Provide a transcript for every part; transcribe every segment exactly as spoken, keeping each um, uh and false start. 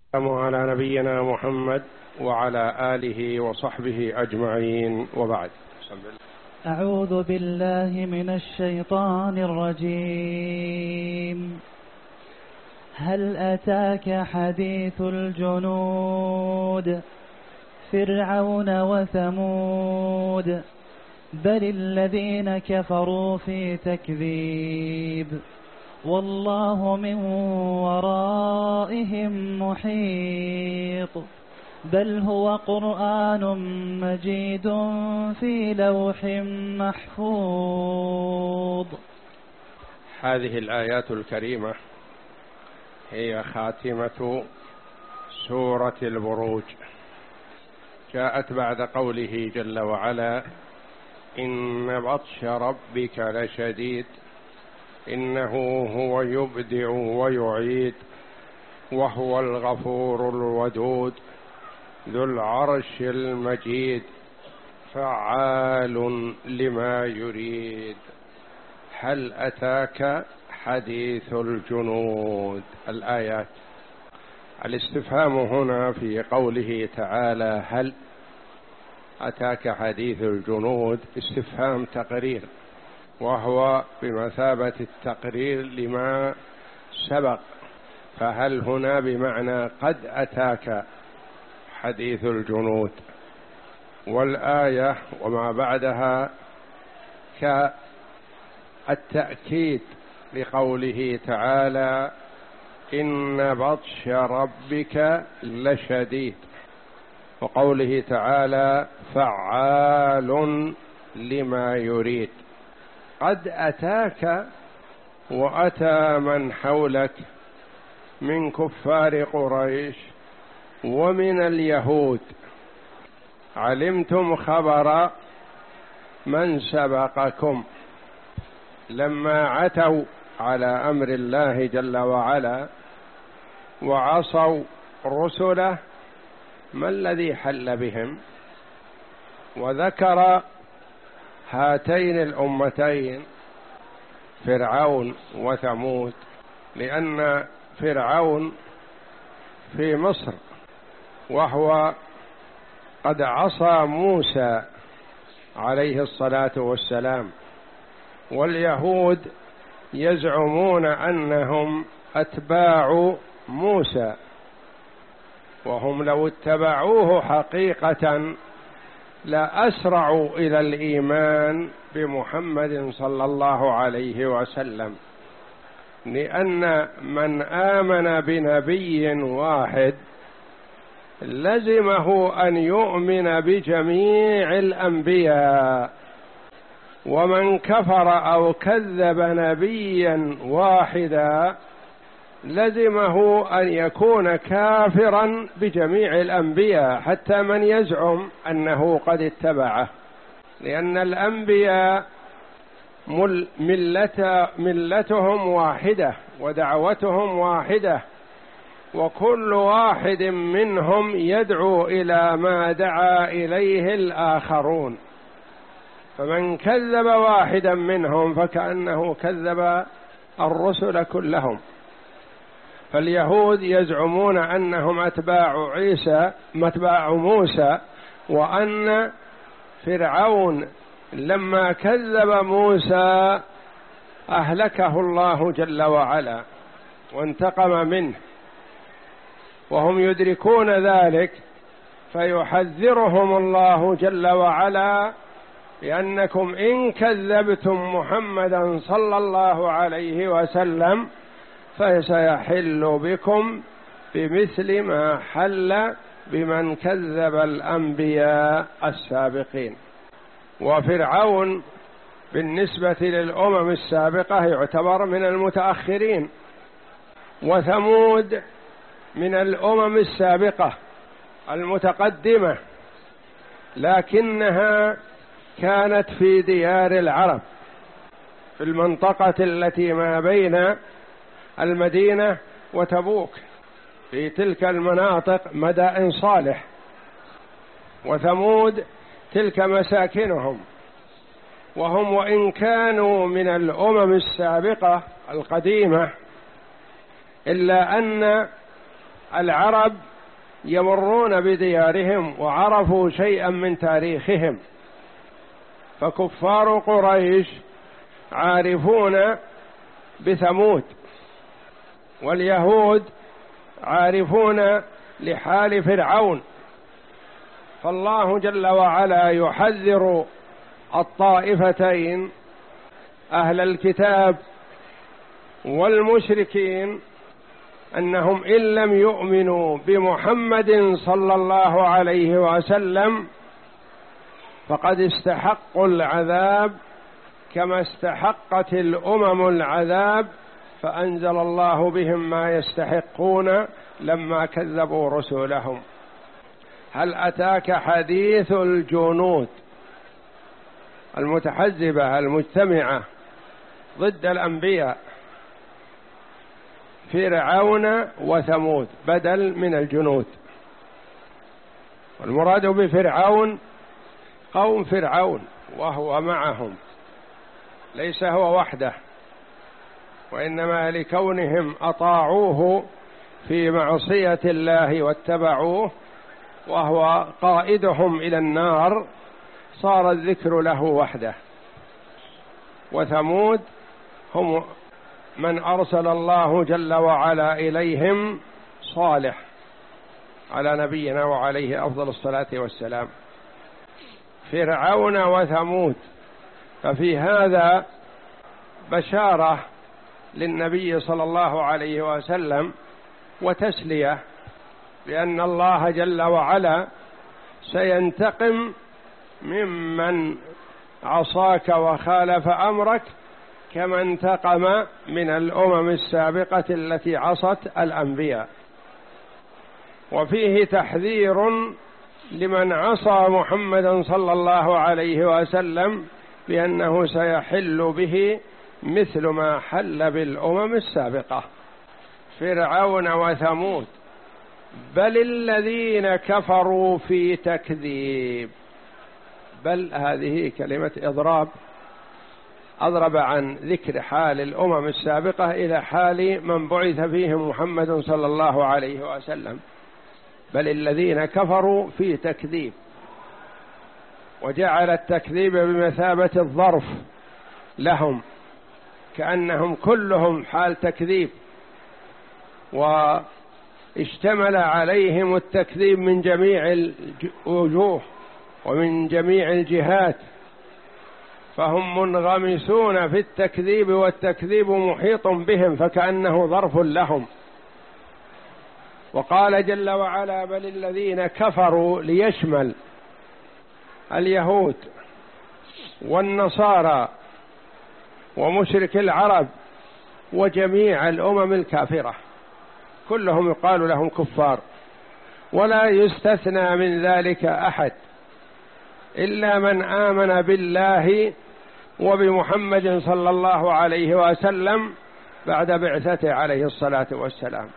على نبينا محمد وعلى آله وصحبه أجمعين، وبعد. أعوذ بالله من الشيطان الرجيم. هل أتاك حديث الجنود فرعون وثمود بل الذين كفروا في تكذيب والله من ورائهم محيط بل هو قرآن مجيد في لوح محفوظ. هذه الآيات الكريمة هي خاتمة سورة البروج، جاءت بعد قوله جل وعلا: إن بطش ربك لشديد إنه هو يبدع ويعيد وهو الغفور الودود ذو العرش المجيد فعال لما يريد. هل أتاك حديث الجنود؟ الآيات. الاستفهام هنا في قوله تعالى هل أتاك حديث الجنود استفهام تقرير، وهو بمثابة التقرير لما سبق، فهل هنا بمعنى قد أتاك حديث الجنود، والآية وما بعدها كالتأكيد لقوله تعالى إن بطش ربك لشديد، وقوله تعالى فعال لما يريد. قد أتاك وأتى من حولك من كفار قريش ومن اليهود، علمتم خبر من سبقكم لما عتوا على أمر الله جل وعلا وعصوا رسله، ما الذي حل بهم؟ وذكر هاتين الأمتين فرعون وثمود، لأن فرعون في مصر وهو قد عصى موسى عليه الصلاة والسلام، واليهود يزعمون أنهم أتباع موسى، وهم لو اتبعوه حقيقة لا أسرعوا إلى الإيمان بمحمد صلى الله عليه وسلم، لأن من آمن بنبي واحد لزمه أن يؤمن بجميع الأنبياء، ومن كفر أو كذب نبيا واحدا لزمه أن يكون كافرا بجميع الأنبياء، حتى من يزعم أنه قد اتبعه، لأن الأنبياء ملة ملتهم واحدة ودعوتهم واحدة، وكل واحد منهم يدعو إلى ما دعا إليه الآخرون، فمن كذب واحدا منهم فكأنه كذب الرسل كلهم. فاليهود يزعمون أنهم أتباع عيسى أتباع موسى، وأن فرعون لما كذب موسى أهلكه الله جل وعلا وانتقم منه، وهم يدركون ذلك، فيحذرهم الله جل وعلا بأنكم إن كذبتم محمدا صلى الله عليه وسلم فسيحل بكم بمثل ما حل بمن كذب الأنبياء السابقين. وفرعون بالنسبة للأمم السابقة يعتبر من المتأخرين، وثمود من الأمم السابقة المتقدمة، لكنها كانت في ديار العرب في المنطقة التي ما بين المدينة وتبوك، في تلك المناطق مدائن صالح، وثمود تلك مساكنهم. وهم وإن كانوا من الأمم السابقة القديمة إلا أن العرب يمرون بديارهم وعرفوا شيئا من تاريخهم، فكفار قريش عارفون بثمود، واليهود عارفون لحال فرعون، فالله جل وعلا يحذر الطائفتين أهل الكتاب والمشركين أنهم إن لم يؤمنوا بمحمد صلى الله عليه وسلم فقد استحقوا العذاب كما استحقت الأمم العذاب، فأنزل الله بهم ما يستحقون لما كذبوا رسلهم. هل أتاك حديث الجنود المتحزبة المجتمعة ضد الأنبياء، فرعون وثمود بدل من الجنود، والمراد بفرعون قوم فرعون وهو معهم، ليس هو وحده، وإنما لكونهم أطاعوه في معصية الله واتبعوه وهو قائدهم إلى النار، صار الذكر له وحده. وثمود هم من أرسل الله جل وعلا إليهم صالح على نبينا وعليه أفضل الصلاة والسلام. فرعون وثمود، ففي هذا بشارة للنبي صلى الله عليه وسلم وتسلية، بأن الله جل وعلا سينتقم ممن عصاك وخالف أمرك كما انتقم من الأمم السابقة التي عصت الأنبياء. وفيه تحذير لمن عصى محمدا صلى الله عليه وسلم بأنه سيحل به مثل ما حل بالأمم السابقة. فرعون وثمود بل الذين كفروا في تكذيب، بل هذه كلمة إضراب، أضرب عن ذكر حال الأمم السابقة إلى حال من بعث فيهم محمد صلى الله عليه وسلم. بل الذين كفروا في تكذيب، وجعل التكذيب بمثابة الظرف لهم، كأنهم كلهم حال تكذيب، واشتمل عليهم التكذيب من جميع الوجوه ومن جميع الجهات، فهم منغمسون في التكذيب والتكذيب محيط بهم، فكأنه ظرف لهم. وقال جل وعلا بل الذين كفروا ليشمل اليهود والنصارى ومشرك العرب وجميع الأمم الكافرة، كلهم يقال لهم كفار، ولا يستثنى من ذلك أحد إلا من آمن بالله وبمحمد صلى الله عليه وسلم بعد بعثته عليه الصلاة والسلام.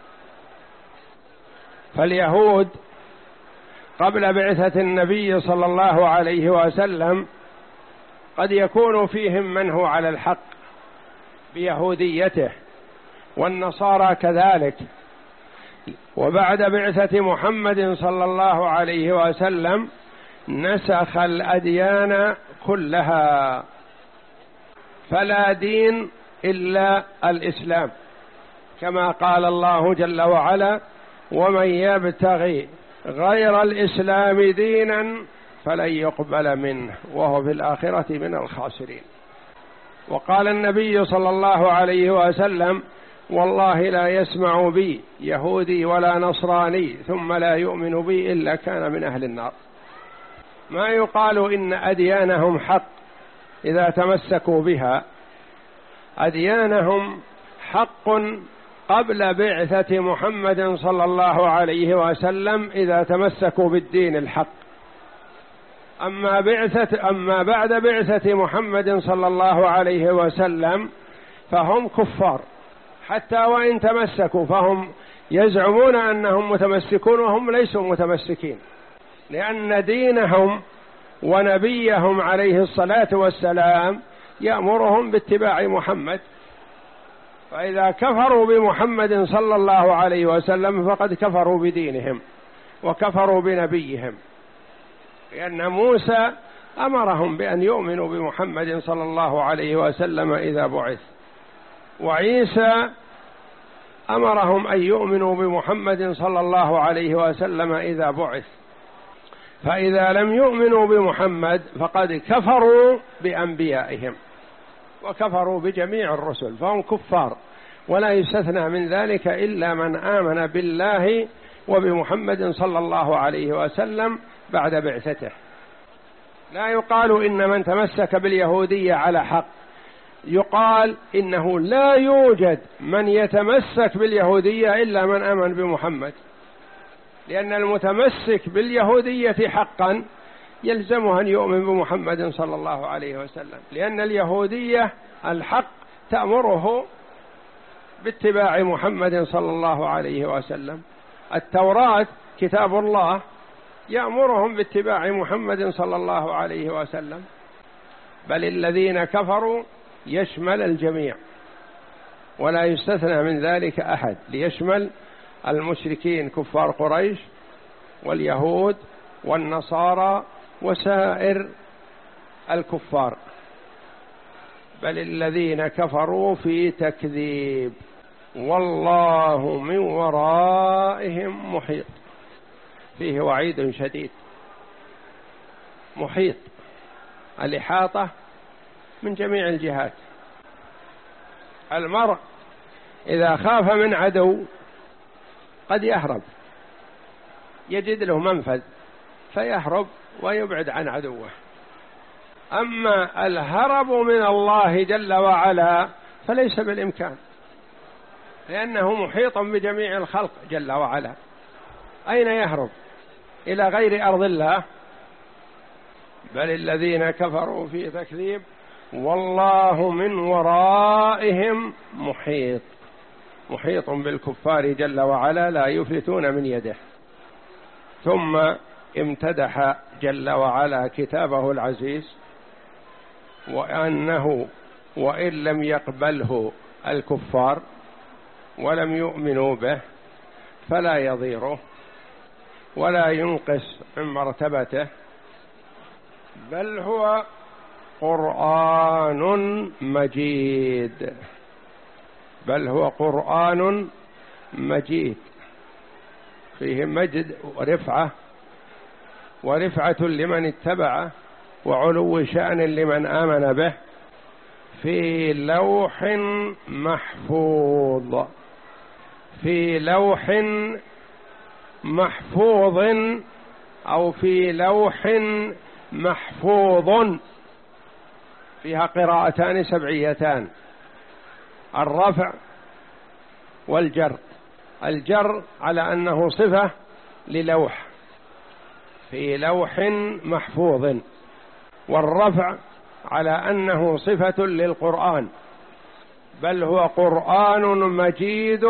فاليهود قبل بعثة النبي صلى الله عليه وسلم قد يكون فيهم من هو على الحق بيهوديته، والنصارى كذلك، وبعد بعثة محمد صلى الله عليه وسلم نسخ الأديان كلها، فلا دين إلا الإسلام، كما قال الله جل وعلا ومن يبتغي غير الإسلام دينا فلن يقبل منه وهو في الآخرة من الخاسرين. وقال النبي صلى الله عليه وسلم والله لا يسمع بي يهودي ولا نصراني ثم لا يؤمن بي إلا كان من أهل النار. ما يقال إن أديانهم حق إذا تمسكوا بها، أديانهم حق قبل بعثة محمد صلى الله عليه وسلم إذا تمسكوا بالدين الحق. أما بعثة أما بعد بعثة محمد صلى الله عليه وسلم فهم كفار، حتى وإن تمسكوا فهم يزعمون أنهم متمسكون وهم ليسوا متمسكين، لأن دينهم ونبيهم عليه الصلاة والسلام يأمرهم باتباع محمد، فإذا كفروا بمحمد صلى الله عليه وسلم فقد كفروا بدينهم وكفروا بنبيهم، لأن موسى أمرهم بأن يؤمنوا بمحمد صلى الله عليه وسلم إذا بعث، وعيسى أمرهم أن يؤمنوا بمحمد صلى الله عليه وسلم إذا بعث. فإذا لم يؤمنوا بمحمد فقد كفروا بأنبيائهم وكفروا بجميع الرسل، فهم كفار، ولا يستثنى من ذلك إلا من آمن بالله وبمحمد صلى الله عليه وسلم بعد بعثته. لا يقال إن من تمسك باليهودية على حق، يقال إنه لا يوجد من يتمسك باليهودية إلا من آمن بمحمد، لأن المتمسك باليهودية حقا يلزمه أن يؤمن بمحمد صلى الله عليه وسلم، لأن اليهودية الحق تأمره باتباع محمد صلى الله عليه وسلم. التوراة كتاب الله يأمرهم باتباع محمد صلى الله عليه وسلم. بل الذين كفروا يشمل الجميع ولا يستثنى من ذلك أحد، ليشمل المشركين كفار قريش واليهود والنصارى وسائر الكفار. بل الذين كفروا في تكذيب والله من ورائهم محيط. فيه وعيد شديد. محيط، الإحاطة من جميع الجهات. المرء إذا خاف من عدو قد يهرب، يجد له منفذ فيهرب ويبعد عن عدوه. أما الهرب من الله جل وعلا فليس بالإمكان، لأنه محيط بجميع الخلق جل وعلا. أين يهرب؟ إلى غير أرض الله. بل الذين كفروا في تكذيب والله من ورائهم محيط. محيط بالكفار جل وعلا لا يفلتون من يده. ثم امتدح جل وعلا كتابه العزيز، وأنه وإن لم يقبله الكفار ولم يؤمنوا به فلا يضيره ولا ينقص من مرتبته، بل هو قرآن مجيد. بل هو قرآن مجيد فيه مجد ورفعة، ورفعة لمن اتبعه وعلو شأن لمن آمن به، في لوح محفوظ. في لوح محفوظ أو في لوح محفوظ. فيها قراءتان سبعيتان، الرفع والجر. الجر على أنه صفة للوح، في لوح محفوظ، والرفع على أنه صفة للقرآن. بل هو قرآن مجيد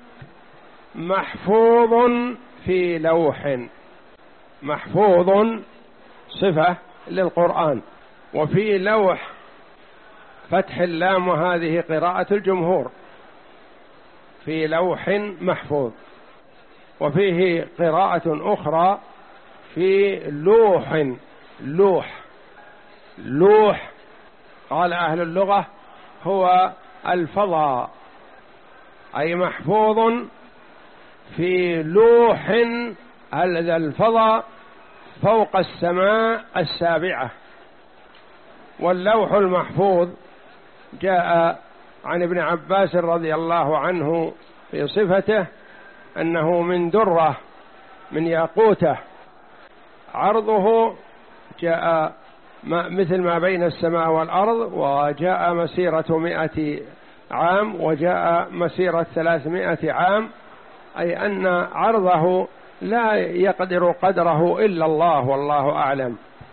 محفوظ في لوح. محفوظ صفة للقرآن، وفي لوح فتح اللام، وهذه قراءة الجمهور، في لوح محفوظ. وفيه قراءة أخرى في لوح. لوح لوح قال أهل اللغة هو الفضاء، أي محفوظ في لوح. هذا الفضاء فوق السماء السابعة. واللوح المحفوظ جاء عن ابن عباس رضي الله عنه في صفته أنه من درة من ياقوته، عرضه جاء مثل ما بين السماء والأرض، وجاء مسيرة مئة عام، وجاء مسيرة ثلاثمائة عام، أي أن عرضه لا يقدر قدره إلا الله والله أعلم.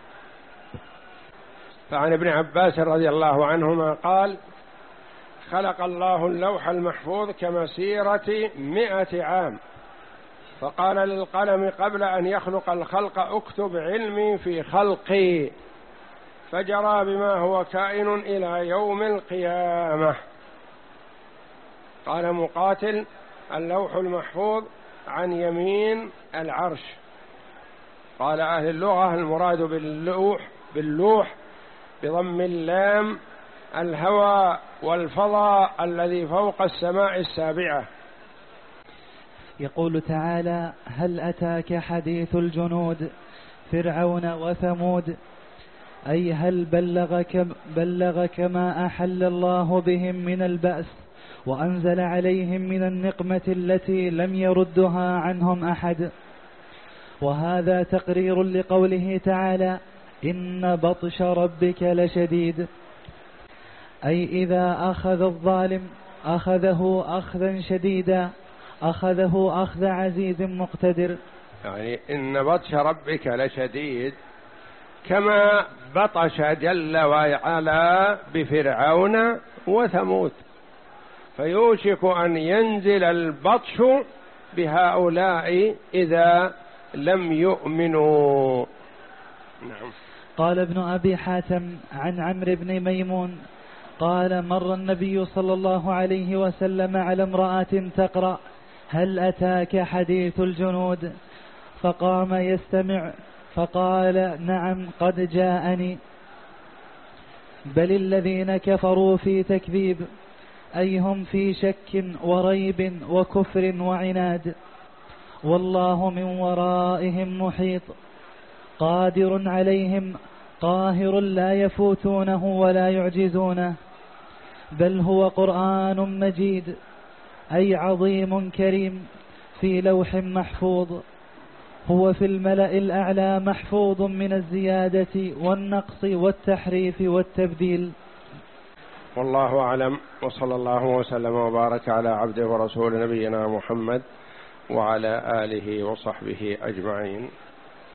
فعن ابن عباس رضي الله عنهما قال: خلق الله اللوح المحفوظ كمسيرة مئة عام، فقال للقلم قبل أن يخلق الخلق اكتب علمي في خلقي، فجرى بما هو كائن إلى يوم القيامة. قال مقاتل: اللوح المحفوظ عن يمين العرش. قال أهل اللغة: المراد باللوح باللوح بضم اللام الهواء والفضاء الذي فوق السماء السابعة. يقول تعالى: هل أتاك حديث الجنود فرعون وثمود، أي هل بلغك, بلغك ما أحل الله بهم من البأس وأنزل عليهم من النقمة التي لم يردها عنهم أحد. وهذا تقرير لقوله تعالى: إن بطش ربك لشديد، أي إذا أخذ الظالم أخذه أخذا شديدا، أخذه أخذ عزيز مقتدر. يعني إن بطش ربك لشديد كما بطش جل وعلا بفرعون وثمود، فيوشك أن ينزل البطش بهؤلاء إذا لم يؤمنوا. نعم. قال ابن أبي حاتم عن عمرو بن ميمون قال: مر النبي صلى الله عليه وسلم على امرأة تقرأ: هل أتاك حديث الجنود؟ فقام يستمع فقال: نعم قد جاءني. بل الذين كفروا في تكذيب، أي هم في شك وريب وكفر وعناد، والله من ورائهم محيط قادر عليهم قاهر لا يفوتونه ولا يعجزونه. بل هو قرآن مجيد، أي عظيم كريم في لوح محفوظ، هو في الملأ الأعلى محفوظ من الزيادة والنقص والتحريف والتبديل. والله أعلم، وصلى الله وسلم وبارك على عبده ورسول نبينا محمد وعلى آله وصحبه أجمعين.